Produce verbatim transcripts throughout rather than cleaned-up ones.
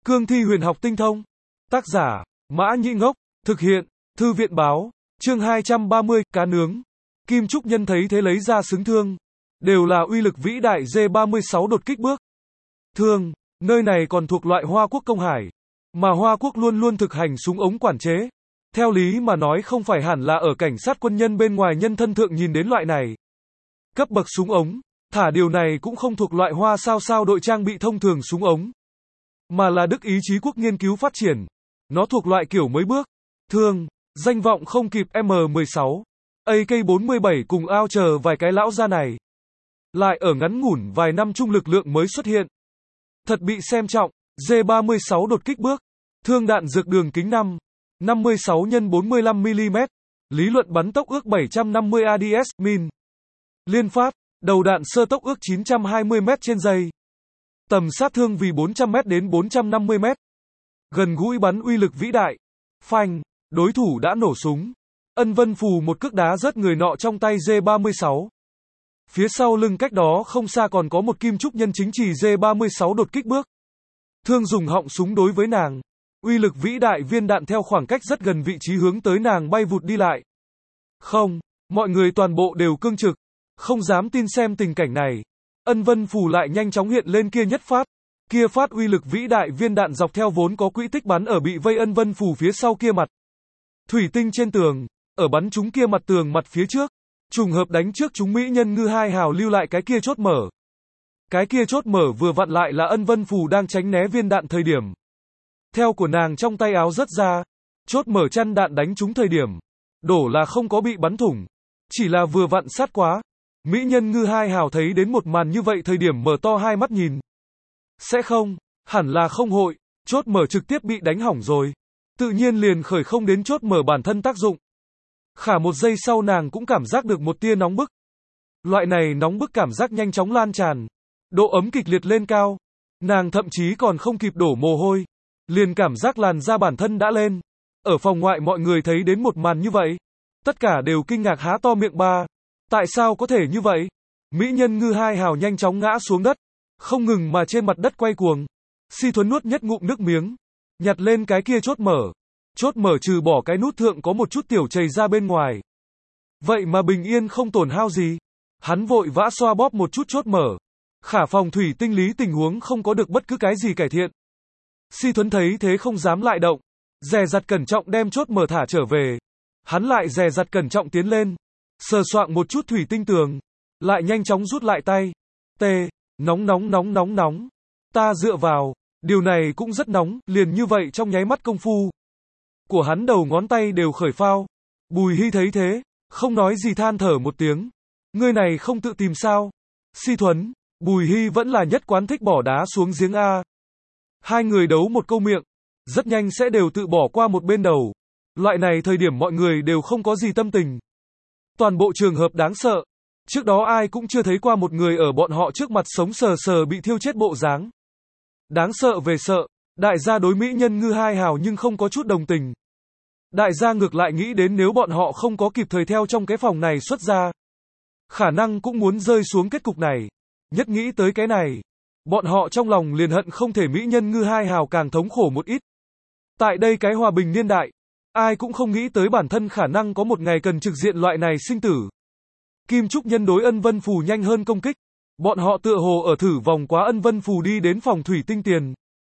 Cương thi huyền học tinh thông. Tác giả, Mã Nhĩ Ngốc. Thực hiện, Thư viện Báo. Chương hai trăm ba mươi, cá nướng. Kim Trúc Nhân thấy thế lấy ra xứng thương. Đều là uy lực vĩ đại G ba mươi sáu đột kích bước. Thương, nơi này còn thuộc loại Hoa Quốc công hải. Mà Hoa Quốc luôn luôn thực hành súng ống quản chế. Theo lý mà nói không phải hẳn là ở cảnh sát quân nhân bên ngoài nhân thân thượng nhìn đến loại này. Cấp bậc súng ống, thả điều này cũng không thuộc loại Hoa sao sao đội trang bị thông thường súng ống. Mà là Đức ý chí quốc nghiên cứu phát triển. Nó thuộc loại kiểu mới bước. Thương, danh vọng không kịp M mười sáu. A K bốn mươi bảy cùng ao chờ vài cái lão gia này. Lại ở ngắn ngủn vài năm trung lực lượng mới xuất hiện. Thật bị xem trọng, G ba mươi sáu đột kích bước. Thương đạn dược đường kính năm, năm mươi sáu nhân bốn mươi lăm mi li mét. Lý luận bắn tốc ước bảy trăm năm mươi A D S, min. Liên phát, đầu đạn sơ tốc ước chín trăm hai mươi mét trên giây. Tầm sát thương vì bốn trăm mét đến bốn trăm năm mươi mét. Gần gũi bắn uy lực vĩ đại. Phanh, đối thủ đã nổ súng. Ân Vân Phù một cước đá rớt người nọ trong tay G ba mươi sáu. Phía sau lưng cách đó không xa còn có một Kim Trúc Nhân chính chỉ G ba mươi sáu đột kích bước. Thương dùng họng súng đối với nàng. Uy lực vĩ đại viên đạn theo khoảng cách rất gần vị trí hướng tới nàng bay vụt đi lại. Không, mọi người toàn bộ đều cương trực. Không dám tin xem tình cảnh này. Ân Vân Phù lại nhanh chóng hiện lên kia nhất phát. Kia phát uy lực vĩ đại viên đạn dọc theo vốn có quỹ tích bắn ở bị vây Ân Vân Phù phía sau kia mặt. Thủy tinh trên tường, ở bắn chúng kia mặt tường mặt phía trước. Trùng hợp đánh trước chúng mỹ nhân ngư hai hào lưu lại cái kia chốt mở. Cái kia chốt mở vừa vặn lại là Ân Vân Phù đang tránh né viên đạn thời điểm. Theo của nàng trong tay áo rớt ra. Chốt mở chăn đạn đánh trúng thời điểm. Đổ là không có bị bắn thủng. Chỉ là vừa vặn sát quá. Mỹ nhân ngư hai hào thấy đến một màn như vậy thời điểm mở to hai mắt nhìn. Sẽ không, hẳn là không hội, chốt mở trực tiếp bị đánh hỏng rồi. Tự nhiên liền khởi không đến chốt mở bản thân tác dụng. Khả một giây sau nàng cũng cảm giác được một tia nóng bức. Loại này nóng bức cảm giác nhanh chóng lan tràn. Độ ấm kịch liệt lên cao. Nàng thậm chí còn không kịp đổ mồ hôi. Liền cảm giác làn da bản thân đã lên. Ở phòng ngoại mọi người thấy đến một màn như vậy. Tất cả đều kinh ngạc há to miệng ba. Tại sao có thể như vậy? Mỹ nhân ngư hai hào nhanh chóng ngã xuống đất. Không ngừng mà trên mặt đất quay cuồng. Si Thuấn nuốt nhất ngụm nước miếng. Nhặt lên cái kia chốt mở. Chốt mở trừ bỏ cái nút thượng có một chút tiểu chảy ra bên ngoài. Vậy mà bình yên không tổn hao gì. Hắn vội vã xoa bóp một chút chốt mở. Khả phòng thủy tinh lý tình huống không có được bất cứ cái gì cải thiện. Si Thuấn thấy thế không dám lại động. Dè dặt cẩn trọng đem chốt mở thả trở về. Hắn lại dè dặt cẩn trọng tiến lên. Sờ soạng một chút thủy tinh tường. Lại nhanh chóng rút lại tay. T. Nóng nóng nóng nóng nóng. Ta dựa vào. Điều này cũng rất nóng. Liền như vậy trong nháy mắt công phu. Của hắn đầu ngón tay đều khởi phao. Bùi Hy thấy thế. Không nói gì than thở một tiếng. Ngươi này không tự tìm sao. Si Thuấn. Bùi Hy vẫn là nhất quán thích bỏ đá xuống giếng A. Hai người đấu một câu miệng. Rất nhanh sẽ đều tự bỏ qua một bên đầu. Loại này thời điểm mọi người đều không có gì tâm tình. Toàn bộ trường hợp đáng sợ. Trước đó ai cũng chưa thấy qua một người ở bọn họ trước mặt sống sờ sờ bị thiêu chết bộ dáng. Đáng sợ về sợ. Đại gia đối mỹ nhân ngư hai hào nhưng không có chút đồng tình. Đại gia ngược lại nghĩ đến nếu bọn họ không có kịp thời theo trong cái phòng này xuất ra. Khả năng cũng muốn rơi xuống kết cục này. Nhất nghĩ tới cái này. Bọn họ trong lòng liền hận không thể mỹ nhân ngư hai hào càng thống khổ một ít. Tại đây cái hòa bình niên đại. Ai cũng không nghĩ tới bản thân khả năng có một ngày cần trực diện loại này sinh tử. Kim Trúc Nhân đối Ân Vân Phù nhanh hơn công kích. Bọn họ tựa hồ ở thử vòng quá Ân Vân Phù đi đến phòng thủy tinh tiền.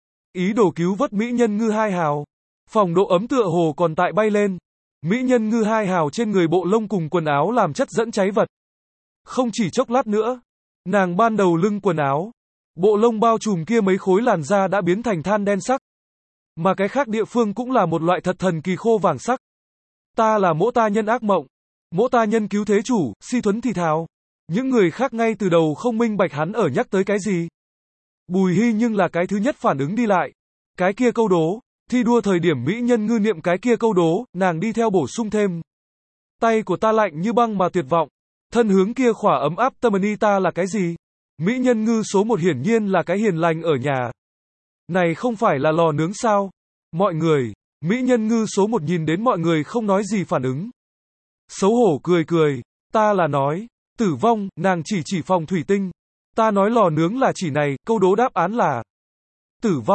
Ý đồ cứu vớt mỹ nhân ngư hai hào. Phòng độ ấm tựa hồ còn tại bay lên. Mỹ nhân ngư hai hào trên người bộ lông cùng quần áo làm chất dẫn cháy vật. Không chỉ chốc lát nữa. Nàng ban đầu lưng quần áo. Bộ lông bao trùm kia mấy khối làn da đã biến thành than đen sắc. Mà cái khác địa phương cũng là một loại thật thần kỳ khô vàng sắc. Ta là mỗ ta nhân ác mộng. Mỗ ta nhân cứu thế chủ, Si Thuấn thì thào. Những người khác ngay từ đầu không minh bạch hắn ở nhắc tới cái gì. Bùi Hy nhưng là cái thứ nhất phản ứng đi lại. Cái kia câu đố, thi đua thời điểm mỹ nhân ngư niệm cái kia câu đố, nàng đi theo bổ sung thêm. Tay của ta lạnh như băng mà tuyệt vọng. Thân hướng kia khỏa ấm áp tâm ni ta là cái gì? Mỹ nhân ngư số một hiển nhiên là cái hiền lành ở nhà. Này không phải là lò nướng sao? Mọi người, mỹ nhân ngư số một nhìn đến mọi người không nói gì phản ứng. Xấu hổ cười cười, ta là nói, tử vong, nàng chỉ chỉ phòng thủy tinh. Ta nói lò nướng là chỉ này, câu đố đáp án là tử vong.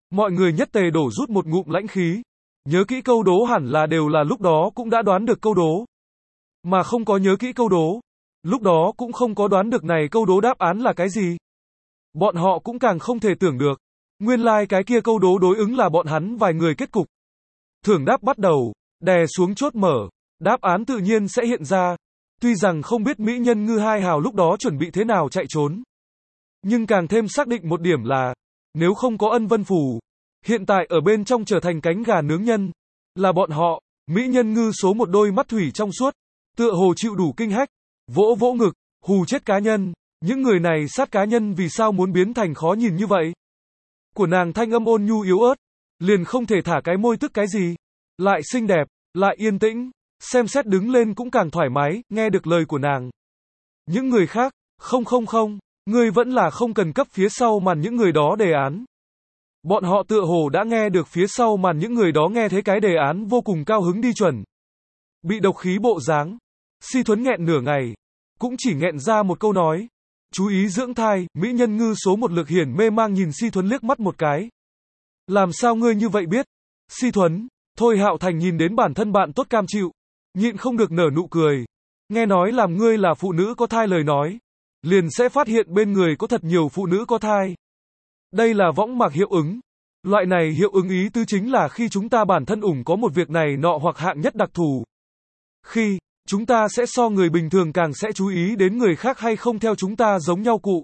Mọi người nhất tề đổ rút một ngụm lãnh khí. Nhớ kỹ câu đố hẳn là đều là lúc đó cũng đã đoán được câu đố. Mà không có nhớ kỹ câu đố. Lúc đó cũng không có đoán được này câu đố đáp án là cái gì. Bọn họ cũng càng không thể tưởng được. Nguyên lai like cái kia câu đố đối ứng là bọn hắn vài người kết cục. Thưởng đáp bắt đầu, đè xuống chốt mở. Đáp án tự nhiên sẽ hiện ra. Tuy rằng không biết mỹ nhân ngư hai hào lúc đó chuẩn bị thế nào chạy trốn. Nhưng càng thêm xác định một điểm là, nếu không có Ân Vân Phù, hiện tại ở bên trong trở thành cánh gà nướng nhân, là bọn họ, mỹ nhân ngư số một đôi mắt thủy trong suốt, tựa hồ chịu đủ kinh hách, vỗ vỗ ngực, hù chết cá nhân, những người này sát cá nhân vì sao muốn biến thành khó nhìn như vậy. Của nàng thanh âm ôn nhu yếu ớt, liền không thể thả cái môi tức cái gì, lại xinh đẹp, lại yên tĩnh, xem xét đứng lên cũng càng thoải mái, nghe được lời của nàng. Những người khác, không không không, ngươi vẫn là không cần cấp phía sau màn những người đó đề án. Bọn họ tựa hồ đã nghe được phía sau màn những người đó nghe thấy cái đề án vô cùng cao hứng đi chuẩn. Bị độc khí bộ dáng. Si Thuấn nghẹn nửa ngày. Cũng chỉ nghẹn ra một câu nói. Chú ý dưỡng thai, mỹ nhân ngư số một Lực Hiển mê mang nhìn Si Thuấn liếc mắt một cái. Làm sao ngươi như vậy biết? Si Thuấn, Thôi Hạo Thành nhìn đến bản thân bạn tốt cam chịu. Nhịn không được nở nụ cười. Nghe nói làm ngươi là phụ nữ có thai lời nói. Liền sẽ phát hiện bên người có thật nhiều phụ nữ có thai. Đây là võng mạc hiệu ứng. Loại này hiệu ứng ý tứ chính là khi chúng ta bản thân ủng có một việc này nọ hoặc hạng nhất đặc thù. Khi, chúng ta sẽ so người bình thường càng sẽ chú ý đến người khác hay không theo chúng ta giống nhau cụ.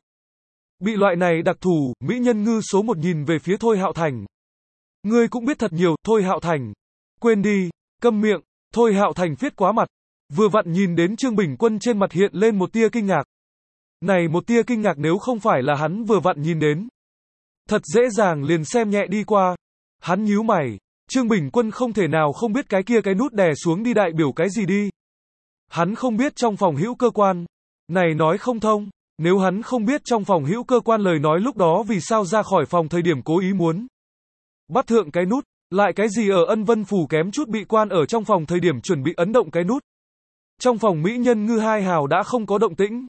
Bị loại này đặc thù, mỹ nhân ngư số một nhìn về phía Thôi Hạo Thành. Ngươi cũng biết thật nhiều, Thôi Hạo Thành. Quên đi, câm miệng, Thôi Hạo Thành phiết quá mặt. Vừa vặn nhìn đến Trương Bình Quân trên mặt hiện lên một tia kinh ngạc. Này một tia kinh ngạc nếu không phải là hắn vừa vặn nhìn đến. Thật dễ dàng liền xem nhẹ đi qua. Hắn nhíu mày, Trương Bình Quân không thể nào không biết cái kia cái nút đè xuống đi đại biểu cái gì đi. Hắn không biết trong phòng hữu cơ quan. Này nói không thông, nếu hắn không biết trong phòng hữu cơ quan lời nói lúc đó vì sao ra khỏi phòng thời điểm cố ý muốn bắt thượng cái nút, lại cái gì ở Ân Vân Phủ kém chút bị quan ở trong phòng thời điểm chuẩn bị ấn động cái nút. Trong phòng mỹ nhân ngư hai hào đã không có động tĩnh.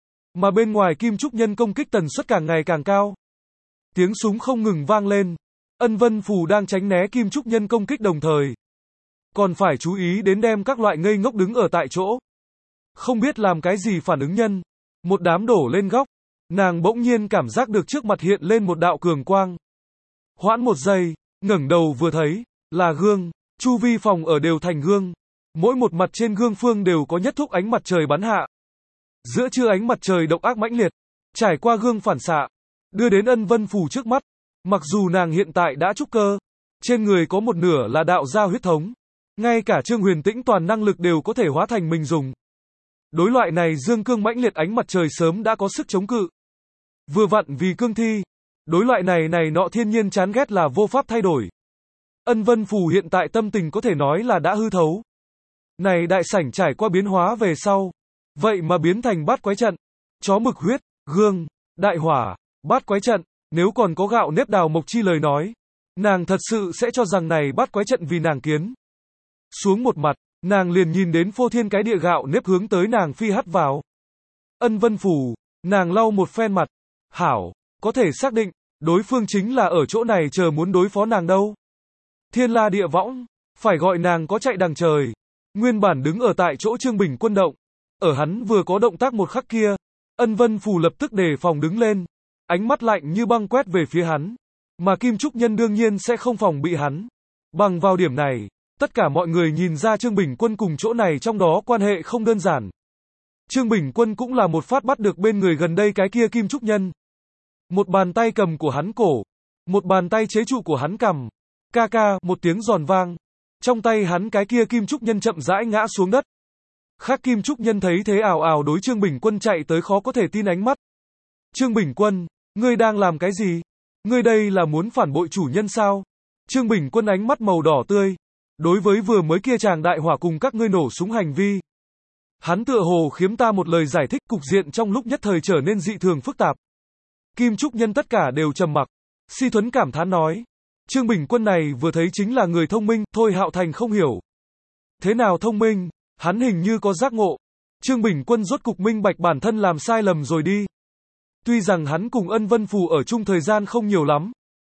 Mà bên ngoài Kim Trúc Nhân công kích tần suất càng ngày càng cao. Tiếng súng không ngừng vang lên. Ân Vân Phù đang tránh né Kim Trúc Nhân công kích đồng thời. Còn phải chú ý đến đem các loại ngây ngốc đứng ở tại chỗ. Không biết làm cái gì phản ứng nhân. Một đám đổ lên góc. Nàng bỗng nhiên cảm giác được trước mặt hiện lên một đạo cường quang. Hoãn một giây, ngẩng đầu vừa thấy, là gương. Chu vi phòng ở đều thành gương. Mỗi một mặt trên gương phương đều có nhất thúc ánh mặt trời bắn hạ. Giữa trưa ánh mặt trời độc ác mãnh liệt, trải qua gương phản xạ, đưa đến Ân Vân Phù trước mắt. Mặc dù nàng hiện tại đã trúc cơ, trên người có một nửa là đạo gia huyết thống, ngay cả Trương Huyền Tĩnh toàn năng lực đều có thể hóa thành mình dùng. Đối loại này dương cương mãnh liệt ánh mặt trời sớm đã có sức chống cự. Vừa vặn vì cương thi, đối loại này này nọ thiên nhiên chán ghét là vô pháp thay đổi. Ân Vân Phù hiện tại tâm tình có thể nói là đã hư thấu. Này đại sảnh trải qua biến hóa về sau, vậy mà biến thành bát quái trận, chó mực huyết, gương, đại hỏa, bát quái trận, nếu còn có gạo nếp đào mộc chi lời nói, nàng thật sự sẽ cho rằng này bát quái trận vì nàng kiến. Xuống một mặt, nàng liền nhìn đến phô thiên cái địa gạo nếp hướng tới nàng phi hắt vào. Ân Vân Phù, nàng lau một phen mặt, hảo, có thể xác định, đối phương chính là ở chỗ này chờ muốn đối phó nàng đâu. Thiên la địa võng, phải gọi nàng có chạy đằng trời. Nguyên bản đứng ở tại chỗ Trương Bình Quân động. Ở hắn vừa có động tác một khắc kia, Ân Vân Phù lập tức đề phòng đứng lên. Ánh mắt lạnh như băng quét về phía hắn. Mà Kim Trúc Nhân đương nhiên sẽ không phòng bị hắn. Bằng vào điểm này, tất cả mọi người nhìn ra Trương Bình Quân cùng chỗ này trong đó quan hệ không đơn giản. Trương Bình Quân cũng là một phát bắt được bên người gần đây cái kia Kim Trúc Nhân. Một bàn tay cầm của hắn cổ. Một bàn tay chế trụ của hắn cằm. Ca ca, một tiếng giòn vang. Trong tay hắn cái kia Kim Trúc Nhân chậm rãi ngã xuống đất. Khác Kim Trúc Nhân thấy thế ảo ảo đối Trương Bình Quân chạy tới khó có thể tin ánh mắt. Trương Bình Quân, ngươi đang làm cái gì? Ngươi đây là muốn phản bội chủ nhân sao? Trương Bình Quân ánh mắt màu đỏ tươi. Đối với vừa mới kia chàng đại hỏa cùng các ngươi nổ súng hành vi. Hắn tựa hồ khiếm ta một lời giải thích, cục diện trong lúc nhất thời trở nên dị thường phức tạp. Kim Trúc Nhân tất cả đều trầm mặc. Si Thuấn cảm thán nói. Trương Bình Quân này vừa thấy chính là người thông minh, Thôi Hạo Thành không hiểu. Thế nào thông minh? Hắn hình như có giác ngộ. Trương Bình Quân rốt cục minh bạch bản thân làm sai lầm rồi đi. Tuy rằng hắn cùng Ân Vân Phù ở chung thời gian không nhiều lắm.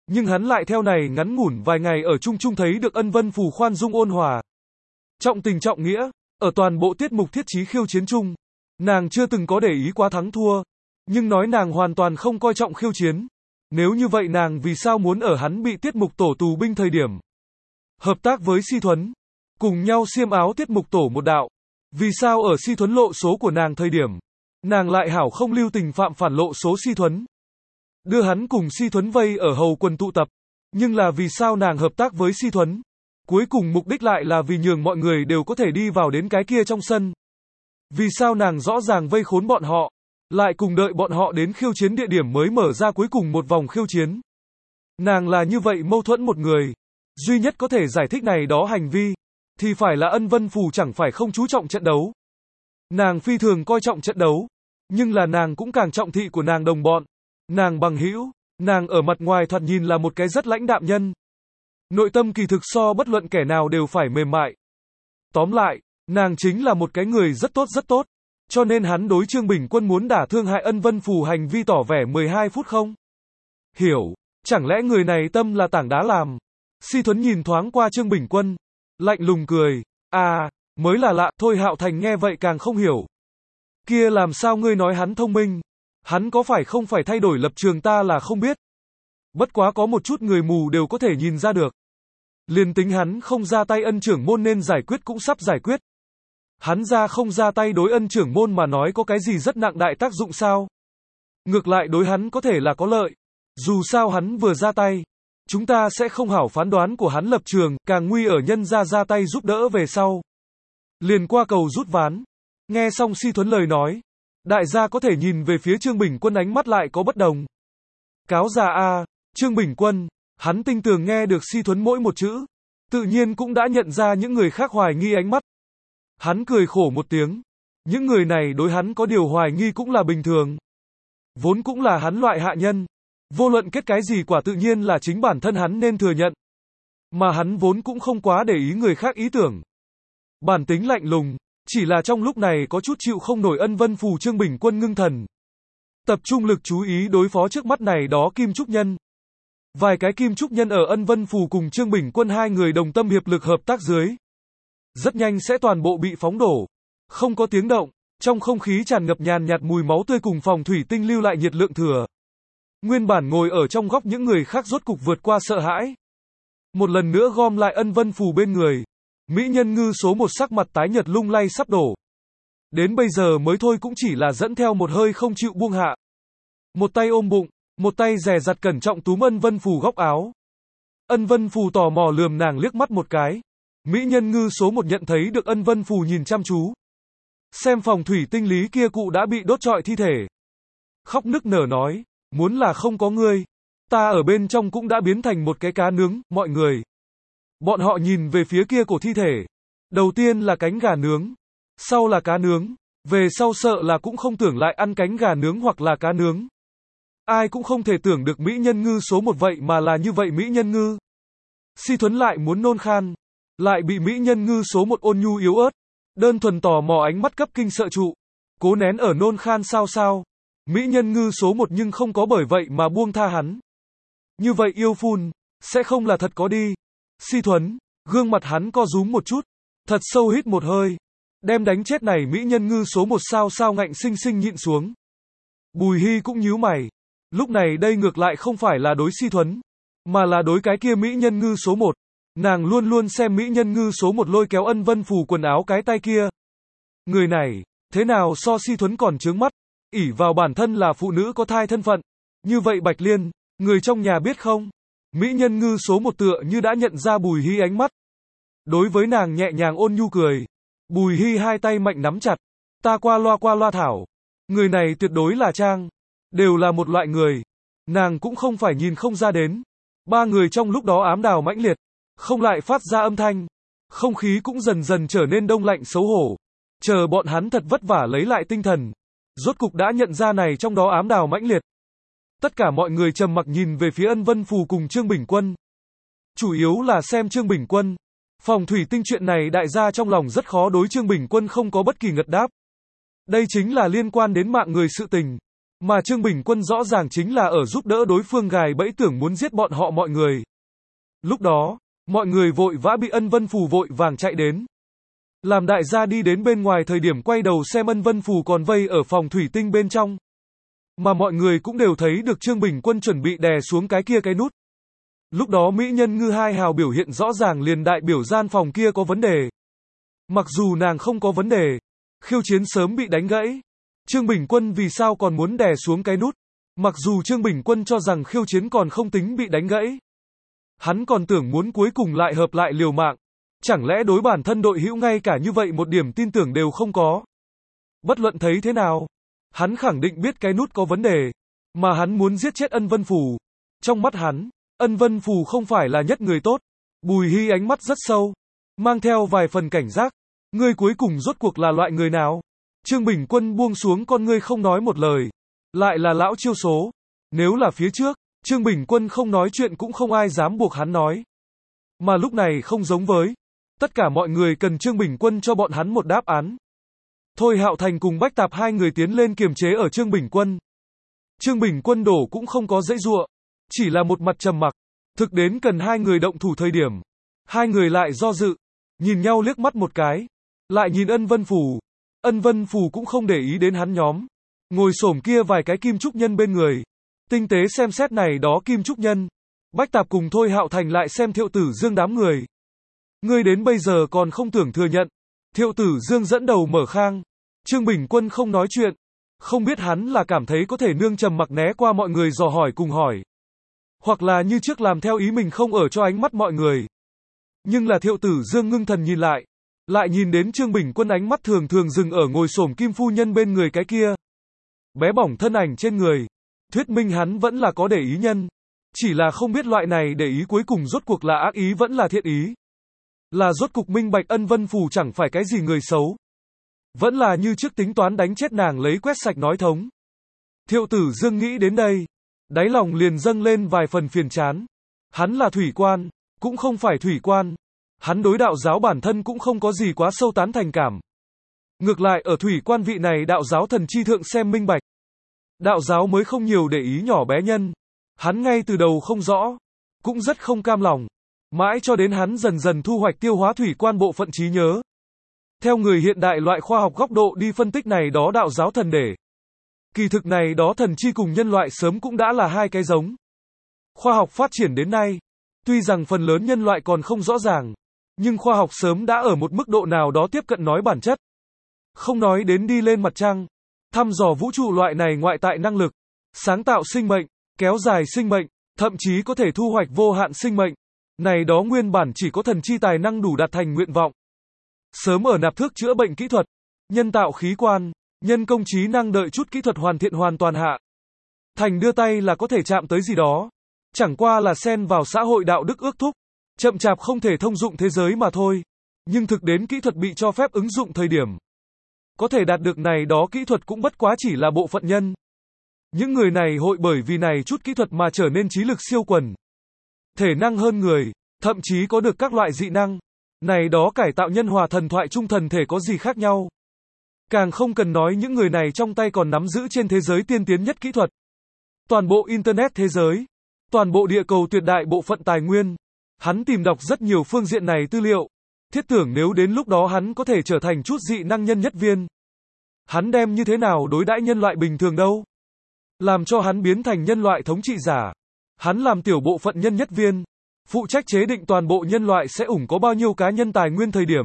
Nhưng hắn lại theo này ngắn ngủn vài ngày ở chung chung thấy được Ân Vân Phù khoan dung ôn hòa. Trọng tình trọng nghĩa, ở toàn bộ tiết mục thiết chí khiêu chiến chung, nàng chưa từng có để ý quá thắng thua, nhưng nói nàng hoàn toàn không coi trọng khiêu chiến. Nếu như vậy nàng vì sao muốn ở hắn bị tiết mục tổ tù binh thời điểm hợp tác với Si Thuấn, cùng nhau xiêm áo tiết mục tổ một đạo? Vì sao ở Si Thuấn lộ số của nàng thời điểm, nàng lại hảo không lưu tình phạm phản lộ số Si Thuấn, đưa hắn cùng Si Thuấn vây ở hầu quần tụ tập? Nhưng là vì sao nàng hợp tác với Si Thuấn, cuối cùng mục đích lại là vì nhường mọi người đều có thể đi vào đến cái kia trong sân? Vì sao nàng rõ ràng vây khốn bọn họ, lại cùng đợi bọn họ đến khiêu chiến địa điểm mới mở ra cuối cùng một vòng khiêu chiến? Nàng là như vậy mâu thuẫn một người, duy nhất có thể giải thích này đó hành vi, thì phải là Ân Vân Phù chẳng phải không chú trọng trận đấu. Nàng phi thường coi trọng trận đấu, nhưng là nàng cũng càng trọng thị của nàng đồng bọn, nàng bằng hữu, nàng ở mặt ngoài thoạt nhìn là một cái rất lãnh đạm nhân. Nội tâm kỳ thực so bất luận kẻ nào đều phải mềm mại. Tóm lại, nàng chính là một cái người rất tốt rất tốt, cho nên hắn đối Trương Bình Quân muốn đả thương hại Ân Vân Phù hành vi tỏ vẻ mười hai phút không hiểu, chẳng lẽ người này tâm là tảng đá làm? Si Thuấn nhìn thoáng qua Trương Bình Quân, lạnh lùng cười, à, mới là lạ, thôi Hạo Thành nghe vậy càng không hiểu. Kia làm sao ngươi nói hắn thông minh? Hắn có phải không phải thay đổi lập trường ta là không biết. Bất quá có một chút người mù đều có thể nhìn ra được. Liền tính hắn không ra tay ân trưởng môn nên giải quyết cũng sắp giải quyết. Hắn ra không ra tay đối ân trưởng môn mà nói có cái gì rất nặng đại tác dụng sao? Ngược lại đối hắn có thể là có lợi. Dù sao hắn vừa ra tay, chúng ta sẽ không hảo phán đoán của hắn lập trường, càng nguy ở nhân ra ra tay giúp đỡ về sau. Liền qua cầu rút ván. Nghe xong Si Thuấn lời nói, đại gia có thể nhìn về phía Trương Bình Quân ánh mắt lại có bất đồng. Cáo già a, Trương Bình Quân, hắn tinh tường nghe được Si Thuấn mỗi một chữ, tự nhiên cũng đã nhận ra những người khác hoài nghi ánh mắt. Hắn cười khổ một tiếng, những người này đối hắn có điều hoài nghi cũng là bình thường. Vốn cũng là hắn loại hạ nhân, vô luận kết cái gì quả tự nhiên là chính bản thân hắn nên thừa nhận. Mà hắn vốn cũng không quá để ý người khác ý tưởng. Bản tính lạnh lùng, chỉ là trong lúc này có chút chịu không nổi Ân Vân Phù. Trương Bình Quân ngưng thần, tập trung lực chú ý đối phó trước mắt này đó Kim Trúc Nhân. Vài cái Kim Trúc Nhân ở Ân Vân Phù cùng Trương Bình Quân hai người đồng tâm hiệp lực hợp tác dưới, rất nhanh sẽ toàn bộ bị phóng đổ. Không có tiếng động, trong không khí tràn ngập nhàn nhạt mùi máu tươi cùng phòng thủy tinh lưu lại nhiệt lượng thừa. Nguyên bản ngồi ở trong góc những người khác rốt cục vượt qua sợ hãi, một lần nữa gom lại Ân Vân Phù bên người. Mỹ nhân ngư số một sắc mặt tái nhợt lung lay sắp đổ. Đến bây giờ mới thôi cũng chỉ là dẫn theo một hơi không chịu buông hạ. Một tay ôm bụng, một tay dè dặt cẩn trọng túm Ân Vân Phù góc áo. Ân Vân Phù tò mò lườm nàng liếc mắt một cái. Mỹ nhân ngư số một nhận thấy được Ân Vân Phù nhìn chăm chú. Xem phòng thủy tinh lý kia cụ đã bị đốt trọi thi thể. Khóc nức nở nói, muốn là không có ngươi, ta ở bên trong cũng đã biến thành một cái cá nướng, mọi người. Bọn họ nhìn về phía kia cổ thi thể. Đầu tiên là cánh gà nướng, sau là cá nướng, về sau sợ là cũng không tưởng lại ăn cánh gà nướng hoặc là cá nướng. Ai cũng không thể tưởng được Mỹ nhân ngư số một vậy mà là như vậy Mỹ nhân ngư. Si Thuấn lại muốn nôn khan, lại bị Mỹ nhân ngư số một ôn nhu yếu ớt, đơn thuần tò mò ánh mắt cấp kinh sợ trụ. Cố nén ở nôn khan sao sao. Mỹ nhân ngư số một nhưng không có bởi vậy mà buông tha hắn. Như vậy yêu phun, sẽ không là thật có đi. Si Thuấn, gương mặt hắn co rúm một chút, thật sâu hít một hơi, đem đánh chết này Mỹ nhân ngư số một sao sao ngạnh sinh sinh nhịn xuống. Bùi Hy cũng nhíu mày, lúc này đây ngược lại không phải là đối Si Thuấn, mà là đối cái kia Mỹ nhân ngư số một. Nàng luôn luôn xem Mỹ nhân ngư số một lôi kéo Ân Vân Phù quần áo cái tay kia. Người này, thế nào so Si Thuấn còn chướng mắt, ỷ vào bản thân là phụ nữ có thai thân phận. Như vậy Bạch Liên, người trong nhà biết không? Mỹ nhân ngư số một tựa như đã nhận ra Bùi Hy ánh mắt. Đối với nàng nhẹ nhàng ôn nhu cười. Bùi Hy hai tay mạnh nắm chặt. Ta qua loa qua loa thảo. Người này tuyệt đối là trang. Đều là một loại người. Nàng cũng không phải nhìn không ra đến. Ba người trong lúc đó ám đào mãnh liệt. Không lại phát ra âm thanh. Không khí cũng dần dần trở nên đông lạnh xấu hổ. Chờ bọn hắn thật vất vả lấy lại tinh thần. Rốt cục đã nhận ra này trong đó ám đào mãnh liệt. Tất cả mọi người trầm mặc nhìn về phía Ân Vân Phù cùng Trương Bình Quân. Chủ yếu là xem Trương Bình Quân. Phòng thủy tinh chuyện này đại gia trong lòng rất khó đối Trương Bình Quân không có bất kỳ ngật đáp. Đây chính là liên quan đến mạng người sự tình. Mà Trương Bình Quân rõ ràng chính là ở giúp đỡ đối phương gài bẫy tưởng muốn giết bọn họ mọi người. Lúc đó, mọi người vội vã bị Ân Vân Phù vội vàng chạy đến. Làm đại gia đi đến bên ngoài thời điểm quay đầu xem Ân Vân Phù còn vây ở phòng thủy tinh bên trong. Mà mọi người cũng đều thấy được Trương Bình Quân chuẩn bị đè xuống cái kia cái nút. Lúc đó mỹ nhân Ngư Hai Hào biểu hiện rõ ràng liền đại biểu gian phòng kia có vấn đề. Mặc dù nàng không có vấn đề, khiêu chiến sớm bị đánh gãy. Trương Bình Quân vì sao còn muốn đè xuống cái nút? Mặc dù Trương Bình Quân cho rằng khiêu chiến còn không tính bị đánh gãy. Hắn còn tưởng muốn cuối cùng lại hợp lại liều mạng. Chẳng lẽ đối bản thân đội hữu ngay cả như vậy một điểm tin tưởng đều không có? Bất luận thấy thế nào, hắn khẳng định biết cái nút có vấn đề, mà hắn muốn giết chết Ân Vân Phù. Trong mắt hắn, Ân Vân Phù không phải là nhất người tốt. Bùi Hy ánh mắt rất sâu, mang theo vài phần cảnh giác. Ngươi cuối cùng rốt cuộc là loại người nào? Trương Bình Quân buông xuống con ngươi không nói một lời. Lại là lão chiêu số. Nếu là phía trước, Trương Bình Quân không nói chuyện cũng không ai dám buộc hắn nói. Mà lúc này không giống với. Tất cả mọi người cần Trương Bình Quân cho bọn hắn một đáp án. Thôi Hạo Thành cùng Bách Tạp hai người tiến lên kiềm chế ở Trương Bình Quân. Trương Bình Quân đổ cũng không có dãy dụa, chỉ là một mặt trầm mặc. Thực đến cần hai người động thủ thời điểm, hai người lại do dự, nhìn nhau liếc mắt một cái, lại nhìn Ân Vân Phù. Ân Vân Phù cũng không để ý đến hắn nhóm, ngồi xổm kia vài cái kim trúc nhân bên người, tinh tế xem xét này đó kim trúc nhân. Bách Tạp cùng Thôi Hạo Thành lại xem Thiệu Tử Dương đám người. Ngươi đến bây giờ còn không tưởng thừa nhận. Thiệu Tử Dương dẫn đầu mở khang. Trương Bình Quân không nói chuyện. Không biết hắn là cảm thấy có thể nương trầm mặc né qua mọi người dò hỏi cùng hỏi. Hoặc là như trước làm theo ý mình không ở cho ánh mắt mọi người. Nhưng là Thiệu Tử Dương ngưng thần nhìn lại. Lại nhìn đến Trương Bình Quân ánh mắt thường thường dừng ở ngồi xổm kim phu nhân bên người cái kia. Bé bỏng thân ảnh trên người. Thuyết minh hắn vẫn là có để ý nhân. Chỉ là không biết loại này để ý cuối cùng rốt cuộc là ác ý vẫn là thiện ý. Là rốt cục minh bạch Ân Vân Phù chẳng phải cái gì người xấu. Vẫn là như trước tính toán đánh chết nàng lấy quét sạch nói thống. Thiệu Tử Dương nghĩ đến đây. Đáy lòng liền dâng lên vài phần phiền chán. Hắn là thủy quan, cũng không phải thủy quan. Hắn đối đạo giáo bản thân cũng không có gì quá sâu tán thành cảm. Ngược lại ở thủy quan vị này đạo giáo thần chi thượng xem minh bạch. Đạo giáo mới không nhiều để ý nhỏ bé nhân. Hắn ngay từ đầu không rõ, cũng rất không cam lòng. Mãi cho đến hắn dần dần thu hoạch tiêu hóa thủy quan bộ phận trí nhớ. Theo người hiện đại loại khoa học góc độ đi phân tích này đó đạo giáo thần để. Kỳ thực này đó thần chi cùng nhân loại sớm cũng đã là hai cái giống. Khoa học phát triển đến nay, tuy rằng phần lớn nhân loại còn không rõ ràng, nhưng khoa học sớm đã ở một mức độ nào đó tiếp cận nói bản chất. Không nói đến đi lên mặt trăng, thăm dò vũ trụ loại này ngoại tại năng lực, sáng tạo sinh mệnh, kéo dài sinh mệnh, thậm chí có thể thu hoạch vô hạn sinh mệnh. Này đó nguyên bản chỉ có thần chi tài năng đủ đạt thành nguyện vọng. Sớm ở nạp thước chữa bệnh kỹ thuật, nhân tạo khí quan, nhân công trí năng đợi chút kỹ thuật hoàn thiện hoàn toàn hạ. Thành đưa tay là có thể chạm tới gì đó. Chẳng qua là xen vào xã hội đạo đức ước thúc. Chậm chạp không thể thông dụng thế giới mà thôi. Nhưng thực đến kỹ thuật bị cho phép ứng dụng thời điểm. Có thể đạt được này đó kỹ thuật cũng bất quá chỉ là bộ phận nhân. Những người này hội bởi vì này chút kỹ thuật mà trở nên trí lực siêu quần. Thể năng hơn người, thậm chí có được các loại dị năng. Này đó cải tạo nhân hòa thần thoại trung thần thể có gì khác nhau. Càng không cần nói những người này trong tay còn nắm giữ trên thế giới tiên tiến nhất kỹ thuật. Toàn bộ Internet thế giới, toàn bộ địa cầu tuyệt đại bộ phận tài nguyên. Hắn tìm đọc rất nhiều phương diện này tư liệu. Thiết tưởng nếu đến lúc đó hắn có thể trở thành chút dị năng nhân nhất viên. Hắn đem như thế nào đối đãi nhân loại bình thường đâu? Làm cho hắn biến thành nhân loại thống trị giả. Hắn làm tiểu bộ phận nhân nhất viên. Phụ trách chế định toàn bộ nhân loại sẽ ủng có bao nhiêu cá nhân tài nguyên thời điểm.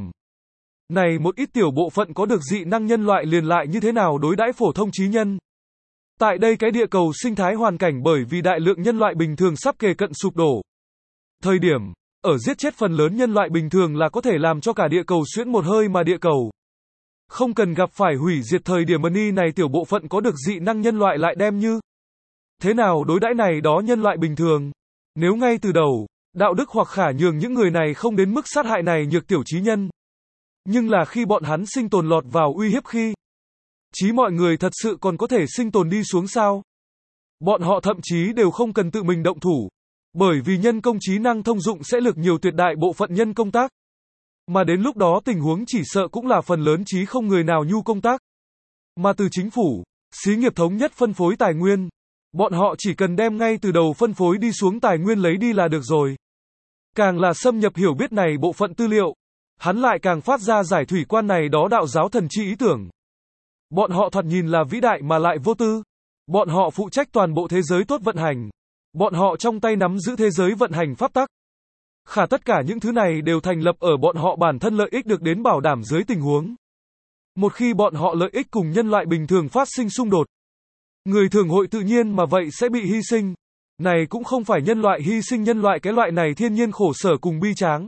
Này một ít tiểu bộ phận có được dị năng nhân loại liền lại như thế nào đối đãi phổ thông trí nhân. Tại đây cái địa cầu sinh thái hoàn cảnh bởi vì đại lượng nhân loại bình thường sắp kề cận sụp đổ. Thời điểm, ở giết chết phần lớn nhân loại bình thường là có thể làm cho cả địa cầu xuyễn một hơi mà địa cầu. Không cần gặp phải hủy diệt thời điểm ni này tiểu bộ phận có được dị năng nhân loại lại đem như. Thế nào đối đãi này đó nhân loại bình thường? Nếu ngay từ đầu, đạo đức hoặc khả nhường những người này không đến mức sát hại này nhược tiểu trí nhân. Nhưng là khi bọn hắn sinh tồn lọt vào uy hiếp khi. Chí mọi người thật sự còn có thể sinh tồn đi xuống sao? Bọn họ thậm chí đều không cần tự mình động thủ. Bởi vì nhân công trí năng thông dụng sẽ lực nhiều tuyệt đại bộ phận nhân công tác. Mà đến lúc đó tình huống chỉ sợ cũng là phần lớn chí không người nào nhu công tác. Mà từ chính phủ, Xí nghiệp thống nhất phân phối tài nguyên. Bọn họ chỉ cần đem ngay từ đầu phân phối đi xuống tài nguyên lấy đi là được rồi. Càng là xâm nhập hiểu biết này bộ phận tư liệu, hắn lại càng phát ra giải thủy quan này đó đạo giáo thần chi ý tưởng. Bọn họ thoạt nhìn là vĩ đại mà lại vô tư. Bọn họ phụ trách toàn bộ thế giới tốt vận hành. Bọn họ trong tay nắm giữ thế giới vận hành pháp tắc. Khả tất cả những thứ này đều thành lập ở bọn họ bản thân lợi ích được đến bảo đảm dưới tình huống. Một khi bọn họ lợi ích cùng nhân loại bình thường phát sinh xung đột, người thường hội tự nhiên mà vậy sẽ bị hy sinh. Này cũng không phải nhân loại hy sinh nhân loại cái loại này thiên nhiên khổ sở cùng bi tráng.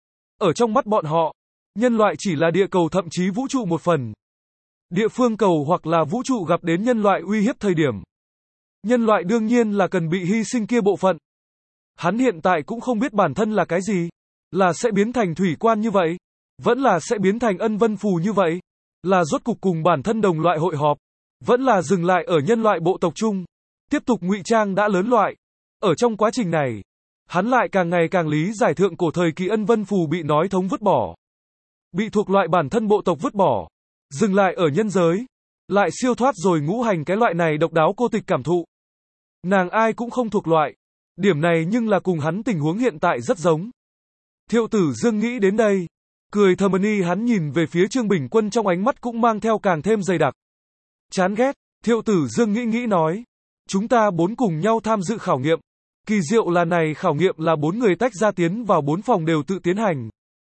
Ở trong mắt bọn họ, nhân loại chỉ là địa cầu thậm chí vũ trụ một phần. Địa phương cầu hoặc là vũ trụ gặp đến nhân loại uy hiếp thời điểm. Nhân loại đương nhiên là cần bị hy sinh kia bộ phận. Hắn hiện tại cũng không biết bản thân là cái gì. Là sẽ biến thành thủy quan như vậy. Vẫn là sẽ biến thành ân vân phù như vậy. Là rốt cục cùng bản thân đồng loại hội họp. Vẫn là dừng lại ở nhân loại bộ tộc chung. Tiếp tục ngụy trang đã lớn loại. Ở trong quá trình này, hắn lại càng ngày càng lý giải thượng cổ thời kỳ ân vân phù bị nói thống vứt bỏ. Bị thuộc loại bản thân bộ tộc vứt bỏ. Dừng lại ở nhân giới. Lại siêu thoát rồi ngũ hành cái loại này độc đáo cô tịch cảm thụ. Nàng ai cũng không thuộc loại. Điểm này nhưng là cùng hắn tình huống hiện tại rất giống. Thiệu Tử Dương nghĩ đến đây. Cười thầm ni hắn nhìn về phía Trương Bình Quân trong ánh mắt cũng mang theo càng thêm dày đặc. Chán ghét, Thiệu Tử Dương nghĩ nghĩ nói. Chúng ta bốn cùng nhau tham dự khảo nghiệm. Kỳ diệu là này khảo nghiệm là bốn người tách ra tiến vào bốn phòng đều tự tiến hành.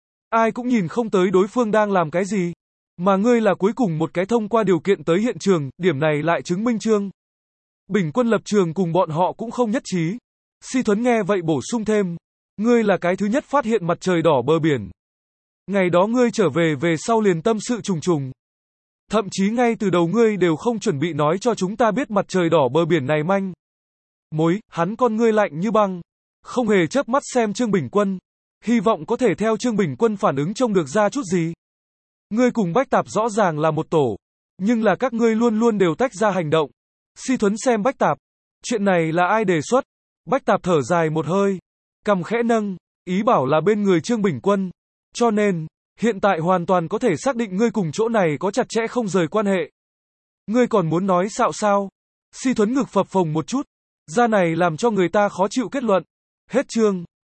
Ai cũng nhìn không tới đối phương đang làm cái gì. Mà ngươi là cuối cùng một cái thông qua điều kiện tới hiện trường, điểm này lại chứng minh Trương Bình Quân lập trường cùng bọn họ cũng không nhất trí. Si Thuấn nghe vậy bổ sung thêm. Ngươi là cái thứ nhất phát hiện mặt trời đỏ bờ biển. Ngày đó ngươi trở về về sau liền tâm sự trùng trùng. Thậm chí ngay từ đầu ngươi đều không chuẩn bị nói cho chúng ta biết mặt trời đỏ bờ biển này manh mối, hắn con ngươi lạnh như băng. Không hề chớp mắt xem Trương Bình Quân. Hy vọng có thể theo Trương Bình Quân phản ứng trông được ra chút gì. Ngươi cùng Bách Tạp rõ ràng là một tổ. Nhưng là các ngươi luôn luôn đều tách ra hành động. Si Thuấn xem Bách Tạp. Chuyện này là ai đề xuất? Bách Tạp thở dài một hơi. Cằm khẽ nâng. Ý bảo là bên người Trương Bình Quân. Cho nên, hiện tại hoàn toàn có thể xác định ngươi cùng chỗ này có chặt chẽ không rời quan hệ. Ngươi còn muốn nói xạo sao? Si Thuấn ngực phập phồng một chút. Ra này làm cho người ta khó chịu kết luận. Hết chương.